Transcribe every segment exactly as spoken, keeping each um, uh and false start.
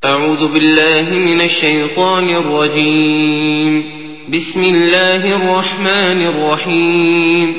أعوذ بالله من الشيطان الرجيم. بسم الله الرحمن الرحيم.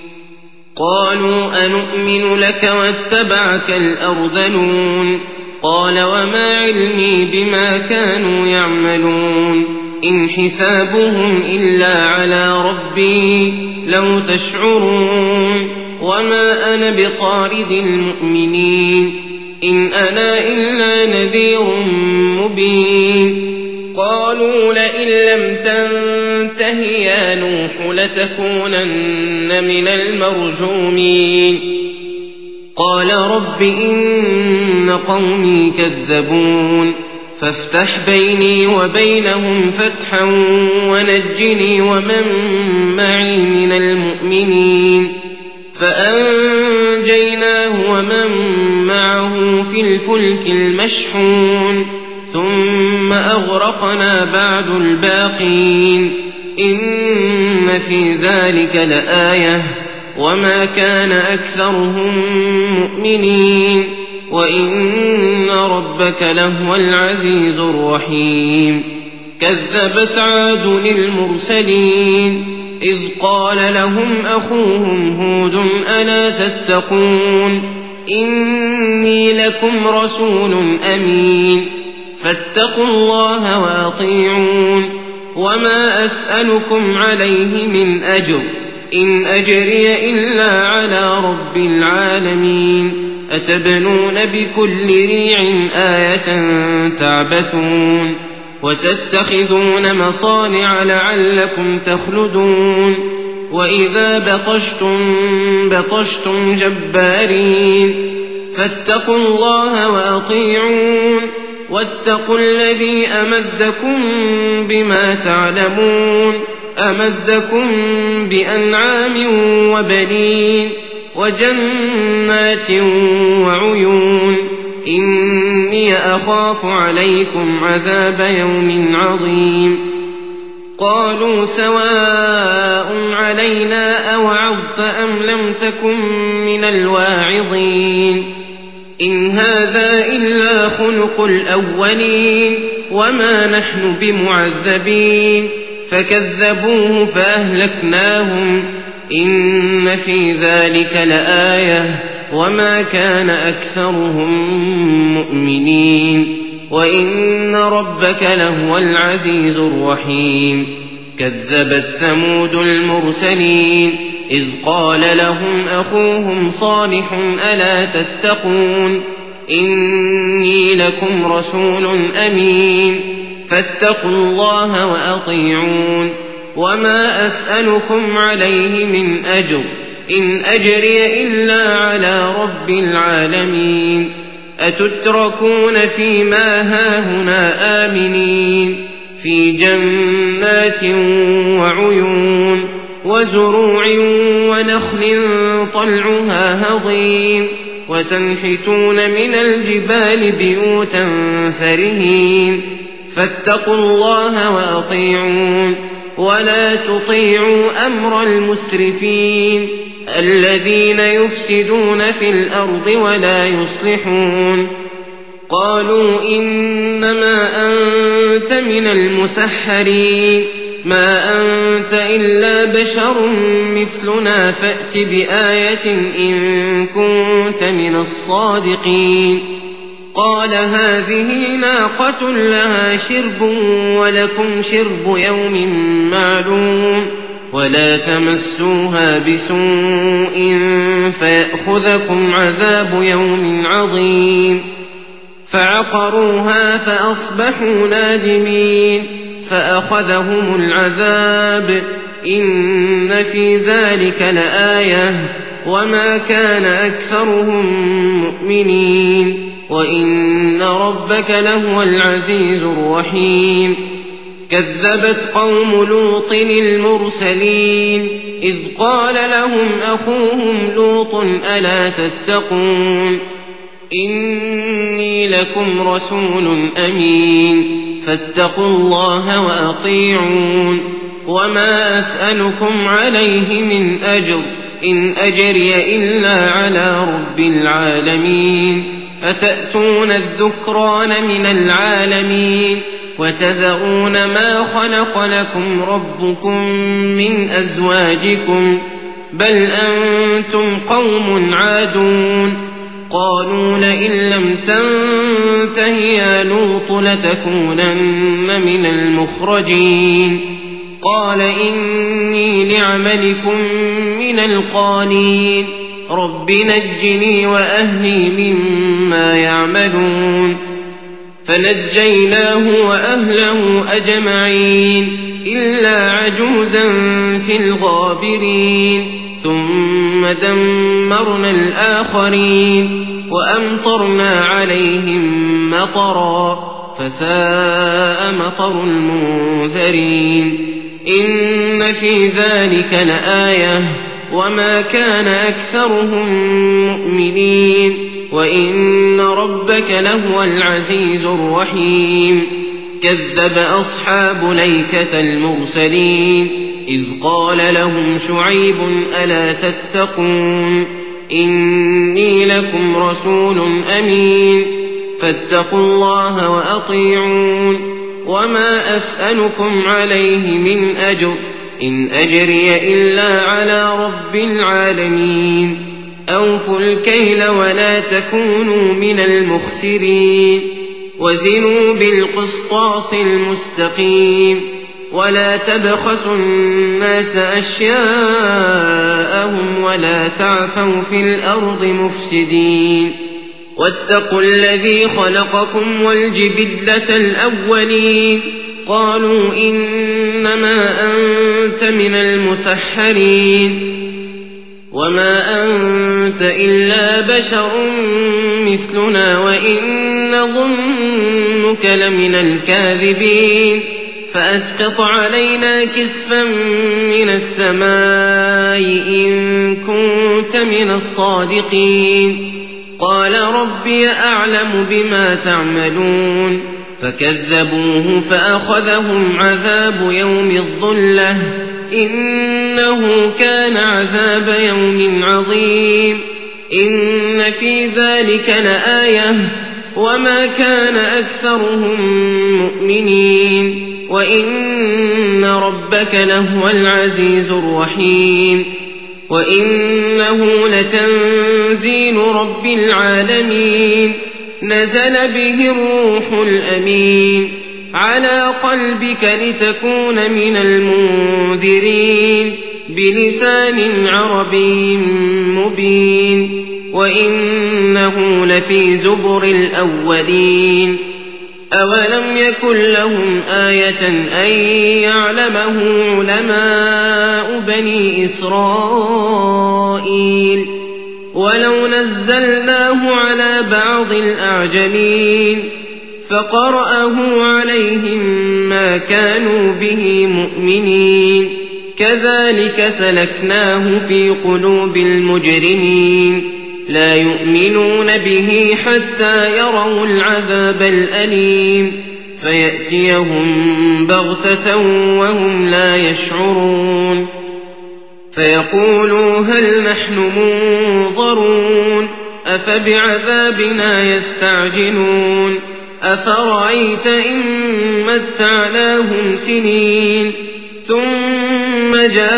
قالوا أنؤمن لك واتبعك الأرذلون قال وما علمي بما كانوا يعملون إن حسابهم إلا على ربي لو تشعرون وما أنا بطارد المؤمنين إن أنا إلا نذير مبين. قالوا لئن لم تنته يا نوح لتكونن من المرجومين قال رب إن قومي كذبون فافتح بيني وبينهم فتحا ونجني ومن معي من المؤمنين فأنجيناه ومن معه في الفلك المشحون ثم أغرقنا بعد الباقين إن في ذلك لآية وما كان أكثرهم مؤمنين وإن ربك لهو العزيز الرحيم. كذبت عاد المرسلين إذ قال لهم أخوهم هود ألا تتقون إني لكم رسول أمين فاتقوا الله وأطيعون وما أسألكم عليه من أجر إن أجري إلا على رب العالمين أتبنون بكل ريع آية تعبثون وتتخذون مصانع لعلكم تخلدون وإذا بطشتم بطشتم جبارين فاتقوا الله وأطيعون واتقوا الذي أمدكم بما تعلمون أمدكم بأنعام وبنين وجنات وعيون إني أخاف عليكم عذاب يوم عظيم. قالوا سواء علينا أوعظت أم لم تكن من الواعظين إن هذا إلا خلق الأولين وما نحن بمعذبين فكذبوه فأهلكناهم إن في ذلك لآية وما كان أكثرهم مؤمنين وإن ربك لهو العزيز الرحيم. كذبت ثمود المرسلين إذ قال لهم أخوهم صالح ألا تتقون إني لكم رسول أمين فاتقوا الله وأطيعون وما أسألكم عليه من أجر إن أجري إلا على رب العالمين أتتركون فيما هاهنا آمنين في جنات وعيون وزروع ونخل طلعها هضيم وتنحتون من الجبال بيوتا فرهين فاتقوا الله وأطيعون ولا تطيعوا أمر المسرفين الذين يفسدون في الأرض ولا يصلحون. قالوا إنما أنت من المسحرين ما أنت إلا بشر مثلنا فأت بآية إن كنت من الصادقين. قال هذه ناقة لها شرب ولكم شرب يوم معلوم ولا تمسوها بسوء فيأخذكم عذاب يوم عظيم. فعقروها فأصبحوا نادمين فأخذهم العذاب إن في ذلك لآية وما كان أكثرهم مؤمنين وإن ربك لهو العزيز الرحيم. كذبت قوم لوط المرسلين إذ قال لهم أخوهم لوط ألا تتقون إني لكم رسول أمين فاتقوا الله وأطيعون وما أسألكم عليه من أجر إن أجري إلا على رب العالمين أتأتون الذكران من العالمين وتذرون ما خلق لكم ربكم من أزواجكم بل أنتم قوم عادون قالوا لئن لم تنته يا لوط لتكونن من المخرجين قال إني لعملكم من القالين رب نجني وأهلي مما يعملون فنجيناه وأهله أجمعين إلا عجوزا في الغابرين ثم دمرنا الآخرين وأمطرنا عليهم مطرا فساء مطر المنذرين إن في ذلك لآية وما كان أكثرهم مؤمنين وإن ربك لهو العزيز الرحيم كذب أصحاب ليكة المرسلين إذ قال لهم شعيب ألا تتقون إني لكم رسول أمين فاتقوا الله وأطيعون وما أسألكم عليه من أجر إن أجري إلا على رب العالمين أوفوا الكيل ولا تكونوا من المخسرين وزنوا بالقسطاس المستقيم ولا تبخسوا الناس أشياءهم ولا تعثوا في الأرض مفسدين واتقوا الذي خلقكم والجبلة الأولين قالوا إنما أنت من المسحرين وما أنت إلا بشر مثلنا وإن نظنك لمن الكاذبين فأسقط علينا كسفا من السماء إن كنت من الصادقين قال ربي أعلم بما تعملون فكذبوه فأخذهم عذاب يوم الظلة إنه كان عذاب يوم عظيم إن في ذلك لآية وما كان أكثرهم مؤمنين وإن ربك لهو العزيز الرحيم وإنه لتنزيل رب العالمين نزل به الروح الأمين على قلبك لتكون من المنذرين بلسان عربي مبين وإنه لفي زبر الأولين أولم يكن لهم آية أن يعلمه علماء بني إسرائيل ولو نزلناه على بعض الأعجمين فقرأه عليهم ما كانوا به مؤمنين كذلك سلكناه في قلوب المجرمين لا يؤمنون به حتى يروا العذاب الأليم فيأتيهم بغتة وهم لا يشعرون فيقولوا هل نحن منظرون أفبعذابنا يستعجلون أفرأيت إن متعناهم سنين ثم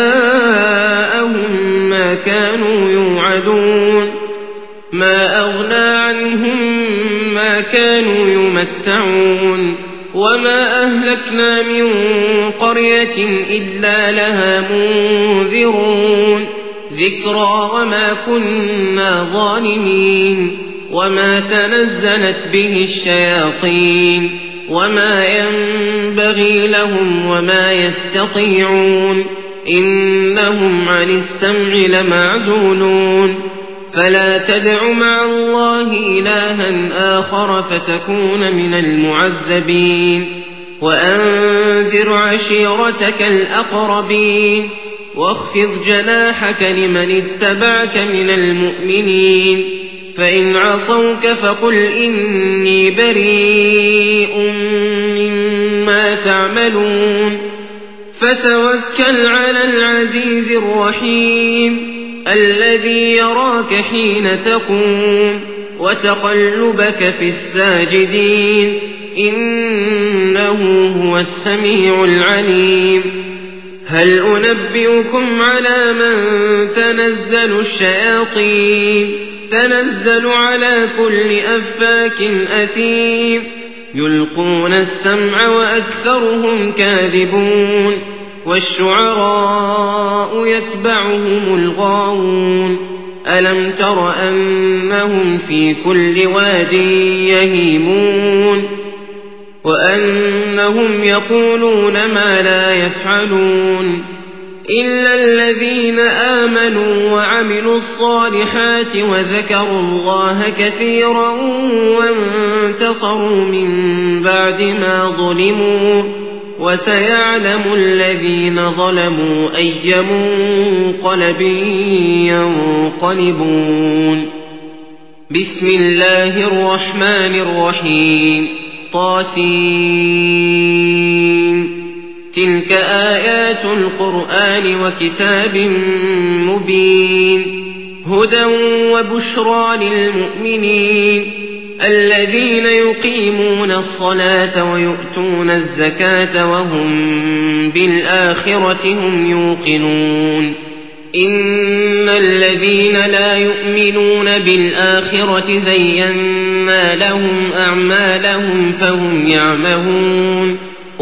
جاءهم ما كانوا يوعدون ما أغنى عنهم ما كانوا يمتعون وما أهلكنا من قرية إلا لها منذرون ذكرى وما كنا ظالمين وما تنزلت به الشياطين وما ينبغي لهم وما يستطيعون إنهم عن السمع لمعزولون فلا تدع مع الله إلها آخر فتكون من المعذبين وأنذر عشيرتك الأقربين واخفض جناحك لمن اتبعك من المؤمنين فإن عصوك فقل إني بريء مما تعملون فتوكل على العزيز الرحيم الذي يراك حين تقوم وتقلبك في الساجدين إنه هو السميع العليم هل أنبئكم على من تنزل الشياطين تنزل على كل أفاك أثيم يلقون السمع وأكثرهم كاذبون والشعراء يتبعهم الغاوون ألم تر أنهم في كل واد يهيمون وأنهم يقولون ما لا يفعلون إلا الذين آمنوا وعملوا الصالحات وذكروا الله كثيرا وانتصروا من بعد ما ظلموا وسيعلم الذين ظلموا أي منقلب ينقلبون بسم الله الرحمن الرحيم طاسين تلك آيات القرآن وكتاب مبين هدى وبشرى للمؤمنين الذين يقيمون الصلاة ويؤتون الزكاة وهم بالآخرة هم يوقنون إن الذين لا يؤمنون بالآخرة زينا لهم أعمالهم فهم يعمهون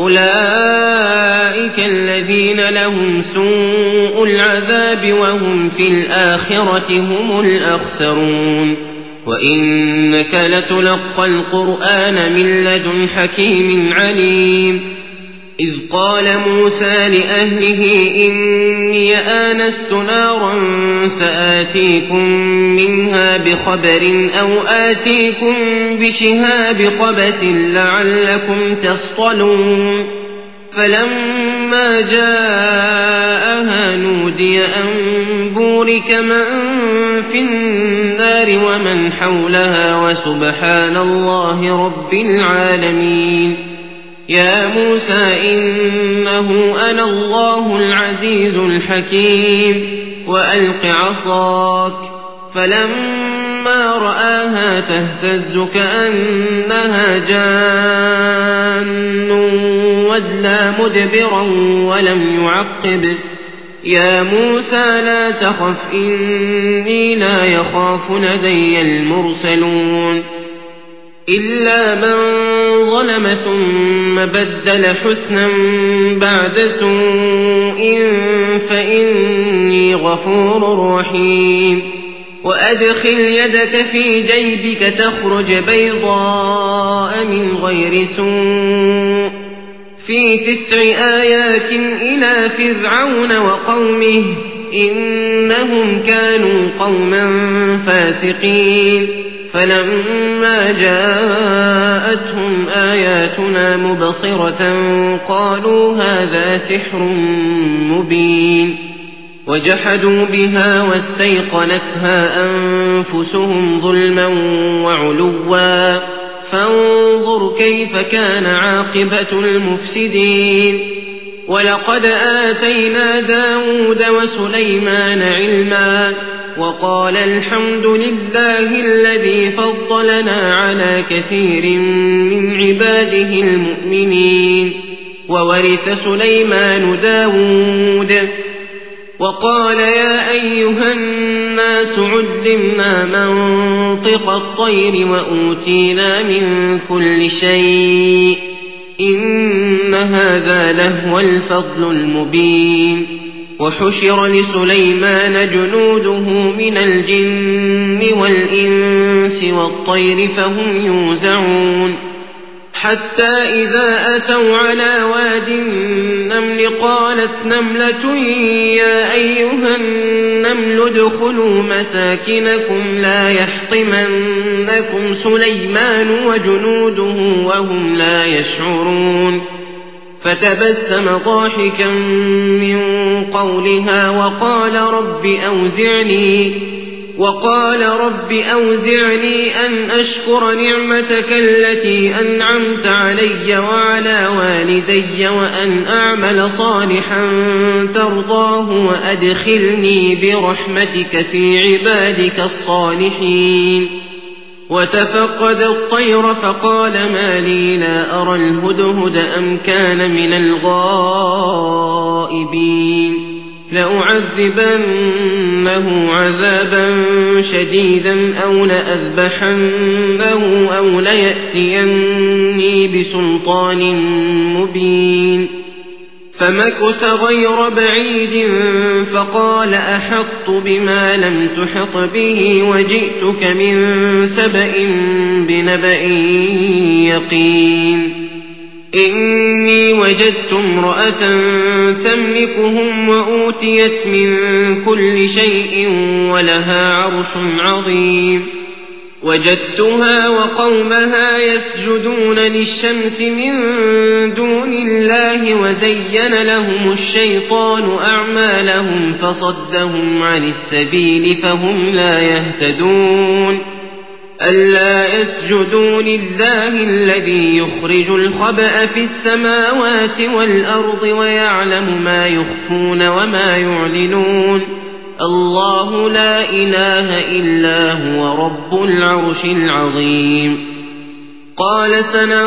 أولئك الذين لهم سوء العذاب وهم في الآخرة هم الأخسرون وإنك لتلقى القرآن من لدن حكيم عليم إذ قال موسى لأهله إني آنست نارا سآتيكم منها بخبر أو آتيكم بشهاب قبس لعلكم تصطلون فلما جاءها نودي أن بورك من في النار ومن حولها وسبحان الله رب العالمين يا موسى إنه أنا الله العزيز الحكيم وألق عصاك فلما رآها تهتز كأنها جان ولى مدبرا ولم يعقب يا موسى لا تخف إني لا يخاف لدي المرسلون إلا من ظلم ثم بدل حسنا بعد سوء فإني غفور رحيم وأدخل يدك في جيبك تخرج بيضاء من غير سوء في تسع آيات إلى فرعون وقومه إنهم كانوا قوما فاسقين فلما جاءتهم آياتنا مبصرة قالوا هذا سحر مبين وجحدوا بها واستيقنتها أنفسهم ظلما وعلوا فانظر كيف كان عاقبة المفسدين ولقد آتينا داود وسليمان علما وقال الحمد لله الذي فضلنا على كثير من عباده المؤمنين وورث سليمان داود وقال يا أيها الناس علمنا منطق الطير وأوتينا من كل شيء إن هذا لهو الفضل المبين وحشر لسليمان جنوده من الجن والإنس والطير فهم يوزعون حتى إذا أتوا على واد النمل قالت نملة يا أيها النمل ادخلوا مساكنكم لا يحطمنكم سليمان وجنوده وهم لا يشعرون فتبسم ضاحكا من قولها وقال رب أوزعني وقال رب أوزعني أن أشكر نعمتك التي أنعمت علي وعلى والدي وأن أعمل صالحا ترضاه وأدخلني برحمتك في عبادك الصالحين وتفقد الطير فقال ما لي لا أرى الهدهد أم كان من الغائبين لأعذبنه عذابا شديدا أو لأذبحنه أو ليأتيني بسلطان مبين فمكث غير بعيد فقال أحطت بما لم تحط به وجئتك من سبأ بنبأ يقين إني وجدت امرأة تملكهم وأوتيت من كل شيء ولها عرش عظيم وجدتها وقومها يسجدون للشمس من دون الله وزين لهم الشيطان أعمالهم فصدهم عن السبيل فهم لا يهتدون ألا يسجدوا لله الذي يخرج الخبأ في السماوات والأرض ويعلم ما يخفون وما يعلنون الله لا إله إلا هو رب العرش العظيم قال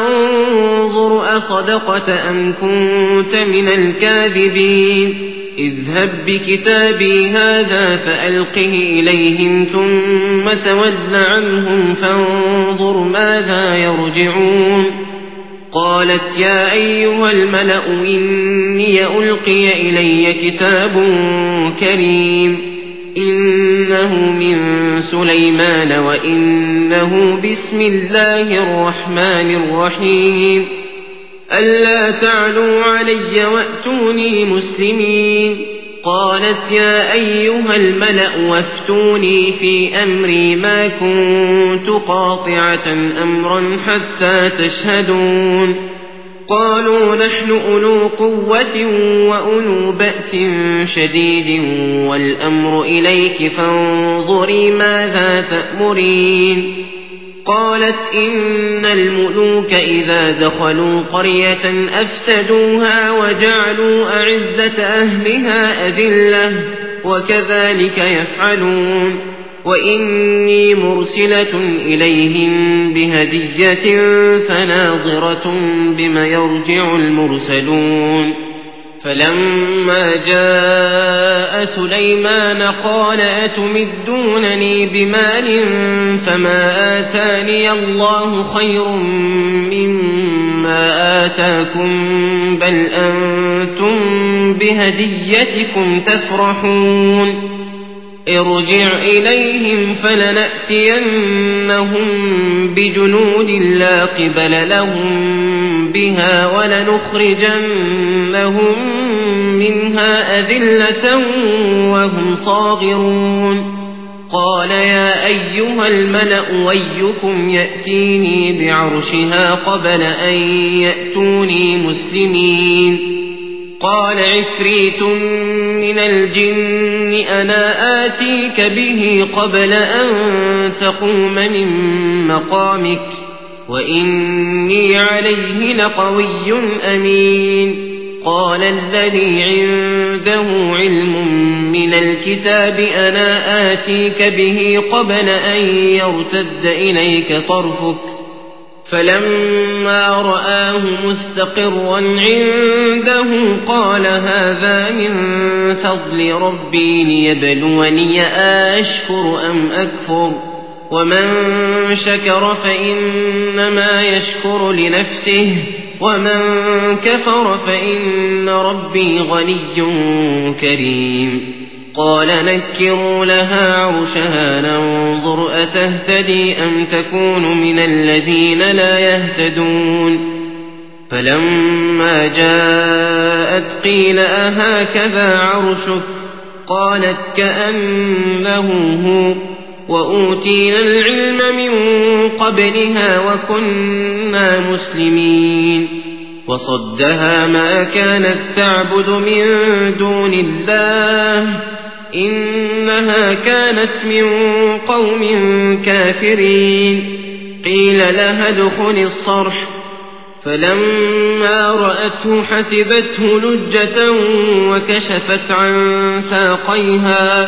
سننظر أصدقت أم كنت من الكاذبين اذهب بكتابي هذا فألقه إليهم ثم تول عنهم فانظر ماذا يرجعون قالت يا أيها الملأ إني ألقي إلي كتاب كريم إنه من سليمان وإنه بسم الله الرحمن الرحيم ألا تعلوا علي وأتوني مسلمين قالت يا أيها الملأ وافتوني في أمري ما كنت قاطعة أمرا حتى تشهدون قالوا نحن أولو قوة وأولو بأس شديد والأمر إليك فانظري ماذا تأمرين قالت إن الملوك إذا دخلوا قرية أفسدوها وجعلوا أعزة أهلها أذلة وكذلك يفعلون وإني مرسلة إليهم بهدية فناظرة بما يرجع المرسلون فلما جاء سليمان قال أتمدونني بمال فما آتاني الله خير مما آتاكم بل أنتم بهديتكم تفرحون ارجع إليهم فلنأتينهم بجنود لا قبل لهم بها ولنخرجنهم منها أذلة وهم صاغرون قال يا أيها الملأ أيكم يأتيني بعرشها قبل أن يأتوني مسلمين قال عفريت من الجن أنا آتيك به قبل أن تقوم من مقامك وإني عليه لقوي أمين قال الذي عنده علم من الكتاب أنا آتيك به قبل أن يرتد إليك طرفك فلما رآه مستقرا عنده قال هذا من فضل ربي ليبلوني أشكر أم أكفر ومن شكر فإنما يشكر لنفسه ومن كفر فإن ربي غني كريم قال نكروا لها عرشها ننظر أتهتدي أم تكون من الذين لا يهتدون فلما جاءت قيل أهكذا عرشك قالت كأنه هو وأوتينا العلم من قبلها وكنا مسلمين وصدها ما كانت تعبد من دون الله إنها كانت من قوم كافرين قيل لها ادخل الصرح فلما رأته حسبته لجة وكشفت عن ساقيها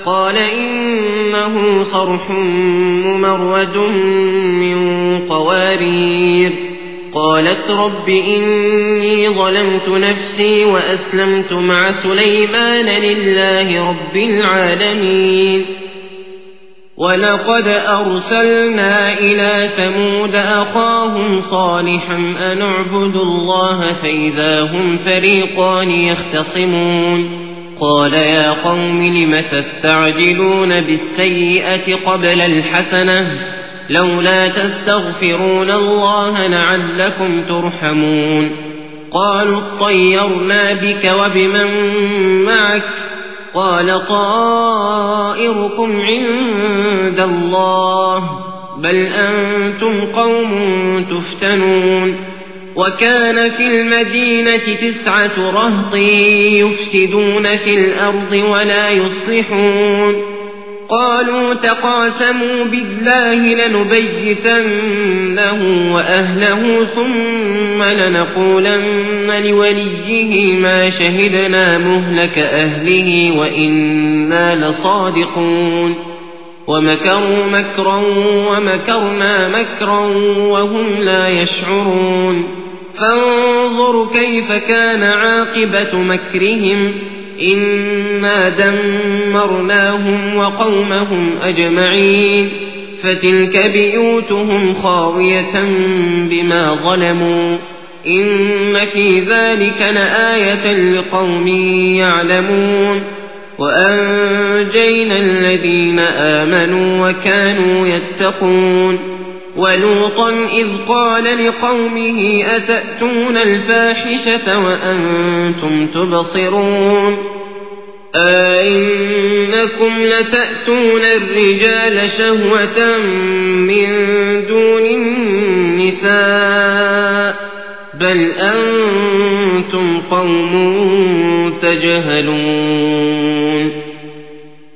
قال إنه صرح ممرد من قوارير. قالت رب إني ظلمت نفسي وأسلمت مع سليمان لله رب العالمين. ولقد أرسلنا إلى ثمود أخاهم صالحا أن اعبدوا الله فإذا هم فريقان يختصمون. قال يا قوم لم تستعجلون بالسيئة قبل الحسنة لولا تستغفرون الله لعلكم ترحمون. قالوا اطيرنا بك وبمن معك قال طائركم عند الله بل أنتم قوم تفتنون. وكان في المدينة تسعة رهط يفسدون في الأرض ولا يصلحون. قالوا تقاسموا بالله لنبيتنه وأهله ثم لنقولن لوليه ما شهدنا مهلك أهله وإنا لصادقون. ومكروا مكرا ومكرنا مكرا وهم لا يشعرون. فانظر كيف كان عاقبة مكرهم إنا دمرناهم وقومهم أجمعين. فتلك بيوتهم خاوية بما ظلموا إن في ذلك لآية لقوم يعلمون. وأنجينا الذين آمنوا وكانوا يتقون. ولوطا إذ قال لقومه أتأتون الفاحشة وأنتم تبصرون أئنكم لتأتون الرجال شهوة من دون النساء بل أنتم قوم تجهلون.